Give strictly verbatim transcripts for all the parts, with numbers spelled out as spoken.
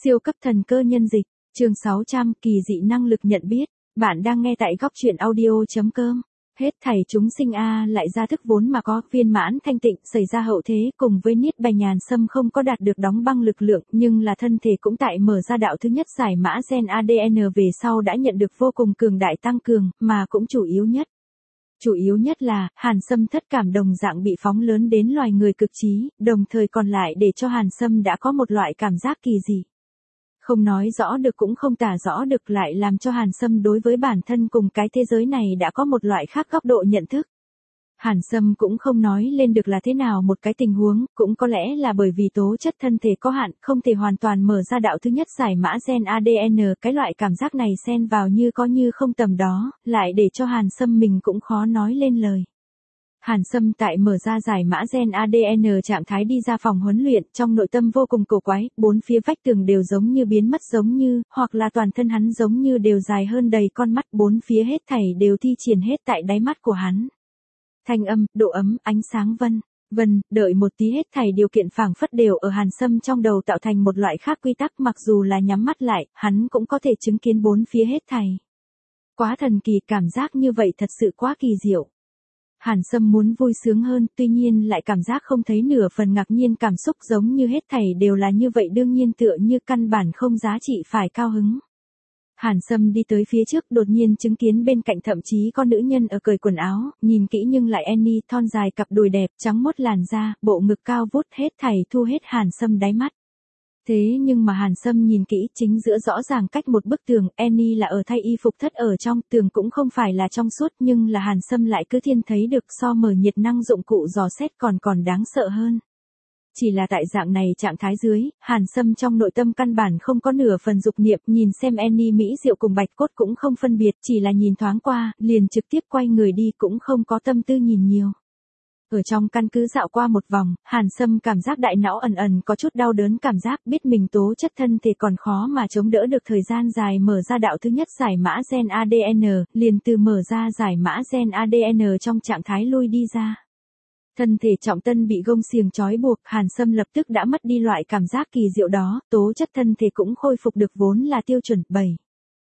Siêu cấp thần cơ nhân dịch, chương sáu trăm, kỳ dị năng lực nhận biết. Bạn đang nghe tại góc truyện audio.com. Hết thảy chúng sinh a lại ra thức vốn mà có, viên mãn thanh tịnh, xảy ra hậu thế, cùng với niết bàn nhàn sâm không có đạt được đóng băng lực lượng, nhưng là thân thể cũng tại mở ra đạo thứ nhất giải mã gen a đê en về sau đã nhận được vô cùng cường đại tăng cường, mà cũng chủ yếu nhất. Chủ yếu nhất là, Hàn Sâm thất cảm đồng dạng bị phóng lớn đến loài người cực trí, đồng thời còn lại để cho Hàn Sâm đã có một loại cảm giác kỳ dị. Không nói rõ được cũng không tả rõ được, lại làm cho Hàn Sâm đối với bản thân cùng cái thế giới này đã có một loại khác góc độ nhận thức. Hàn Sâm cũng không nói lên được là thế nào một cái tình huống, cũng có lẽ là bởi vì tố chất thân thể có hạn, không thể hoàn toàn mở ra đạo thứ nhất giải mã gen a đê en, cái loại cảm giác này xen vào như có như không tầm đó, lại để cho Hàn Sâm mình cũng khó nói lên lời. Hàn Sâm tại mở ra giải mã gen a đê en trạng thái đi ra phòng huấn luyện, trong nội tâm vô cùng cổ quái, bốn phía vách tường đều giống như biến mất giống như, hoặc là toàn thân hắn giống như đều dài hơn đầy con mắt, bốn phía hết thảy đều thi triển hết tại đáy mắt của hắn. Thanh âm, độ ấm, ánh sáng vân, vân, đợi một tí hết thảy điều kiện phảng phất đều ở Hàn Sâm trong đầu tạo thành một loại khác quy tắc, mặc dù là nhắm mắt lại, hắn cũng có thể chứng kiến bốn phía hết thảy. Quá thần kỳ, cảm giác như vậy thật sự quá kỳ diệu. Hàn Sâm muốn vui sướng hơn, tuy nhiên lại cảm giác không thấy nửa phần ngạc nhiên, cảm xúc giống như hết thảy đều là như vậy đương nhiên, tựa như căn bản không giá trị phải cao hứng. Hàn Sâm đi tới phía trước, đột nhiên chứng kiến bên cạnh thậm chí có nữ nhân ở cởi quần áo, nhìn kỹ nhưng lại Annie, thon dài cặp đùi đẹp, trắng mốt làn da, bộ ngực cao vút, hết thảy thu hết Hàn Sâm đáy mắt. Thế nhưng mà Hàn Sâm nhìn kỹ, chính giữa rõ ràng cách một bức tường, Annie là ở thay y phục thất ở trong, tường cũng không phải là trong suốt, nhưng là Hàn Sâm lại cứ thiên thấy được so mở nhiệt năng dụng cụ dò xét còn còn đáng sợ hơn. Chỉ là tại dạng này trạng thái dưới, Hàn Sâm trong nội tâm căn bản không có nửa phần dục niệm, nhìn xem Annie mỹ diệu cùng bạch cốt cũng không phân biệt, chỉ là nhìn thoáng qua, liền trực tiếp quay người đi, cũng không có tâm tư nhìn nhiều. Ở trong căn cứ dạo qua một vòng, Hàn Sâm cảm giác đại não ẩn ẩn có chút đau đớn, cảm giác biết mình tố chất thân thể còn khó mà chống đỡ được thời gian dài mở ra đạo thứ nhất giải mã gen a đê en, liền từ mở ra giải mã gen a đê en trong trạng thái lui đi ra. Thân thể trọng tân bị gông xiềng trói buộc, Hàn Sâm lập tức đã mất đi loại cảm giác kỳ diệu đó, tố chất thân thể cũng khôi phục được vốn là tiêu chuẩn, bảy.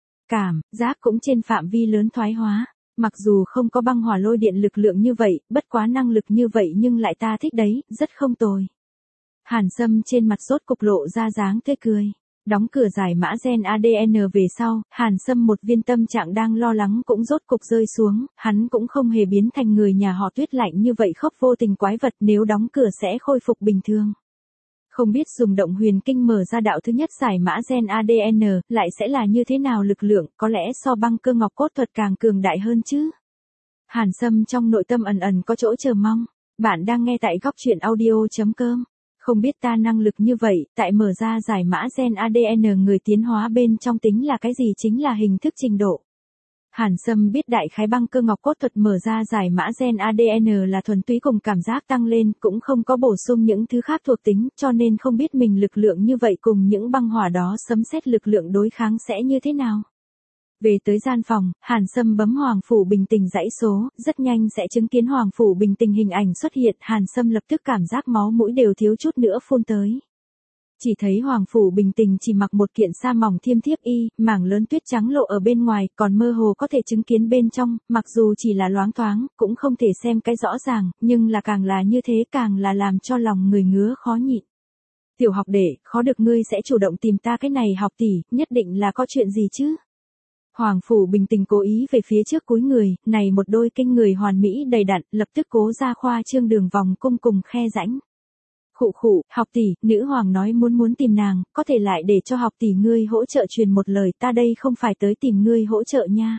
Cảm giác cũng trên phạm vi lớn thoái hóa. Mặc dù không có băng hỏa lôi điện lực lượng như vậy, bất quá năng lực như vậy nhưng lại ta thích đấy, rất không tồi. Hàn Sâm trên mặt rốt cục lộ ra dáng tươi cười. Đóng cửa giải mã gen a đê en về sau, Hàn Sâm một viên tâm trạng đang lo lắng cũng rốt cục rơi xuống, hắn cũng không hề biến thành người nhà họ Tuyết lạnh như vậy khốc vô tình quái vật, nếu đóng cửa sẽ khôi phục bình thường. Không biết dùng động huyền kinh mở ra đạo thứ nhất giải mã gen a đê en, lại sẽ là như thế nào lực lượng, có lẽ so băng cơ ngọc cốt thuật càng cường đại hơn chứ. Hàn Sâm trong nội tâm ẩn ẩn có chỗ chờ mong. Bạn đang nghe tại góc truyện audio.com. Không biết ta năng lực như vậy, tại mở ra giải mã gen a đê en người tiến hóa bên trong tính là cái gì, chính là hình thức trình độ. Hàn Sâm biết đại khái băng cơ ngọc cốt thuật mở ra giải mã gen a đê en là thuần túy cùng cảm giác tăng lên, cũng không có bổ sung những thứ khác thuộc tính, cho nên không biết mình lực lượng như vậy cùng những băng hỏa đó sấm sét lực lượng đối kháng sẽ như thế nào. Về tới gian phòng, Hàn Sâm bấm Hoàng Phủ Bình Tình dãy số, rất nhanh sẽ chứng kiến Hoàng Phủ Bình Tình hình ảnh xuất hiện, Hàn Sâm lập tức cảm giác máu mũi đều thiếu chút nữa phun tới. Chỉ thấy Hoàng Phủ Bình Tình chỉ mặc một kiện sa mỏng thiêm thiếp y, mảng lớn tuyết trắng lộ ở bên ngoài, còn mơ hồ có thể chứng kiến bên trong, mặc dù chỉ là loáng thoáng, cũng không thể xem cái rõ ràng, nhưng là càng là như thế càng là làm cho lòng người ngứa khó nhịn. Tiểu học đệ, khó được ngươi sẽ chủ động tìm ta cái này học tỷ, nhất định là có chuyện gì chứ? Hoàng Phủ Bình Tình cố ý về phía trước cúi người, này một đôi kinh người hoàn mỹ đầy đặn, lập tức cố ra khoa trương đường vòng cung cùng khe rãnh. Khụ khụ, học tỷ, nữ hoàng nói muốn muốn tìm nàng, có thể lại để cho học tỷ ngươi hỗ trợ truyền một lời, ta đây không phải tới tìm ngươi hỗ trợ nha.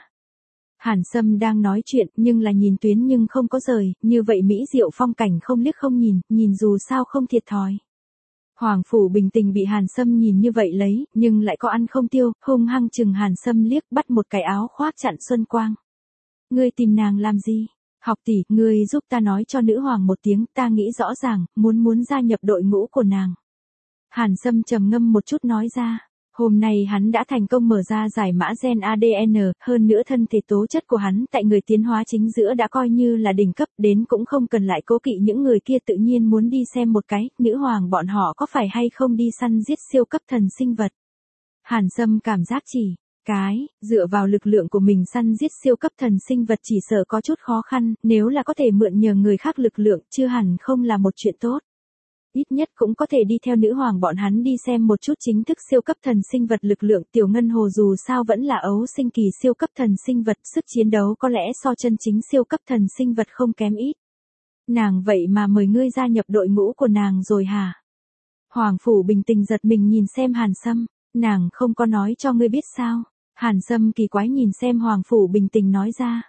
Hàn Sâm đang nói chuyện, nhưng là nhìn tuyến nhưng không có rời, như vậy mỹ diệu phong cảnh không liếc không nhìn, nhìn dù sao không thiệt thòi. Hoàng Phủ Bình Tình bị Hàn Sâm nhìn như vậy lấy, nhưng lại có ăn không tiêu, hung hăng chừng Hàn Sâm liếc, bắt một cái áo khoác chặn xuân quang. Ngươi tìm nàng làm gì? Học tỷ, ngươi giúp ta nói cho nữ hoàng một tiếng, ta nghĩ rõ ràng, muốn muốn gia nhập đội ngũ của nàng. Hàn Sâm trầm ngâm một chút nói ra, hôm nay hắn đã thành công mở ra giải mã gen a đê en, hơn nữa thân thể tố chất của hắn tại người tiến hóa chính giữa đã coi như là đỉnh cấp, đến cũng không cần lại cố kỵ những người kia, tự nhiên muốn đi xem một cái, nữ hoàng bọn họ có phải hay không đi săn giết siêu cấp thần sinh vật. Hàn Sâm cảm giác chỉ cái, dựa vào lực lượng của mình săn giết siêu cấp thần sinh vật chỉ sợ có chút khó khăn, nếu là có thể mượn nhờ người khác lực lượng, chưa hẳn không là một chuyện tốt. Ít nhất cũng có thể đi theo nữ hoàng bọn hắn đi xem một chút chính thức siêu cấp thần sinh vật lực lượng. Tiểu Ngân Hồ dù sao vẫn là ấu sinh kỳ siêu cấp thần sinh vật, sức chiến đấu có lẽ so chân chính siêu cấp thần sinh vật không kém ít. Nàng vậy mà mời ngươi gia nhập đội ngũ của nàng rồi hả? Hoàng Phủ Bình Tình giật mình nhìn xem Hàn Sâm, nàng không có nói cho ngươi biết sao? Hàn Sâm kỳ quái nhìn xem Hoàng Phủ Bình Tình nói ra.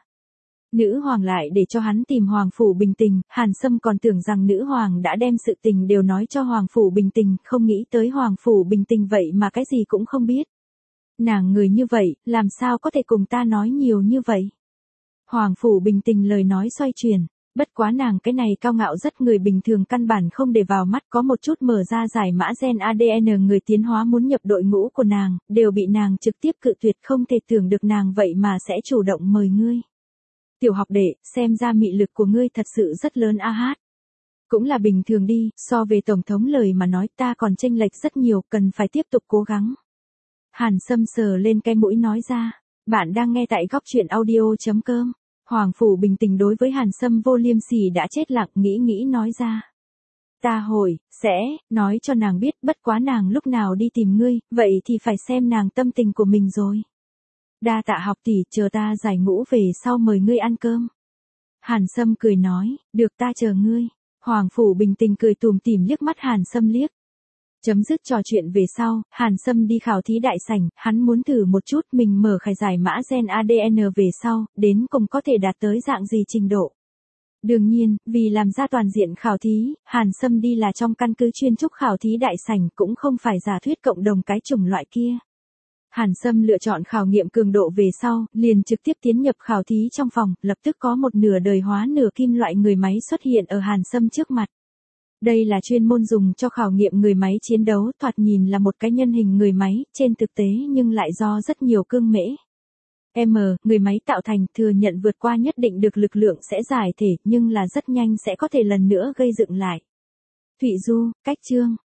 Nữ hoàng lại để cho hắn tìm Hoàng Phủ Bình Tình, Hàn Sâm còn tưởng rằng nữ hoàng đã đem sự tình đều nói cho Hoàng Phủ Bình Tình, không nghĩ tới Hoàng Phủ Bình Tình vậy mà cái gì cũng không biết. Nàng người như vậy, làm sao có thể cùng ta nói nhiều như vậy? Hoàng Phủ Bình Tình lời nói xoay chuyển, bất quá nàng cái này cao ngạo rất người bình thường căn bản không để vào mắt, có một chút mở ra giải mã gen a đê en người tiến hóa muốn nhập đội ngũ của nàng, đều bị nàng trực tiếp cự tuyệt, không thể tưởng được nàng vậy mà sẽ chủ động mời ngươi. Tiểu học đệ, xem ra mị lực của ngươi thật sự rất lớn a hát. Cũng là bình thường đi, so về tổng thống lời mà nói ta còn chênh lệch rất nhiều, cần phải tiếp tục cố gắng. Hàn Sâm sờ lên cái mũi nói ra, bạn đang nghe tại góc truyện audio.com. Hoàng Phủ Bình Tình đối với Hàn Sâm vô liêm sỉ đã chết lặng, nghĩ nghĩ nói ra. Ta hồi, sẽ, nói cho nàng biết, bất quá nàng lúc nào đi tìm ngươi, vậy thì phải xem nàng tâm tình của mình rồi. Đa tạ học tỷ, chờ ta giải ngũ về sau mời ngươi ăn cơm. Hàn Sâm cười nói, được ta chờ ngươi. Hoàng Phủ Bình Tình cười tủm tỉm liếc mắt Hàn Sâm liếc. Chấm dứt trò chuyện về sau, Hàn Sâm đi khảo thí đại sảnh, hắn muốn thử một chút mình mở khải giải mã gen a đê en về sau, đến cùng có thể đạt tới dạng gì trình độ. Đương nhiên, vì làm ra toàn diện khảo thí, Hàn Sâm đi là trong căn cứ chuyên trúc khảo thí đại sảnh, cũng không phải giả thuyết cộng đồng cái chủng loại kia. Hàn Sâm lựa chọn khảo nghiệm cường độ về sau, liền trực tiếp tiến nhập khảo thí trong phòng, lập tức có một nửa đời hóa nửa kim loại người máy xuất hiện ở Hàn Sâm trước mặt. Đây là chuyên môn dùng cho khảo nghiệm người máy chiến đấu, thoạt nhìn là một cái nhân hình người máy, trên thực tế nhưng lại do rất nhiều cương mễ. M, người máy tạo thành, thừa nhận vượt qua nhất định được lực lượng sẽ giải thể, nhưng là rất nhanh sẽ có thể lần nữa gây dựng lại. Thụy Du, cách chương.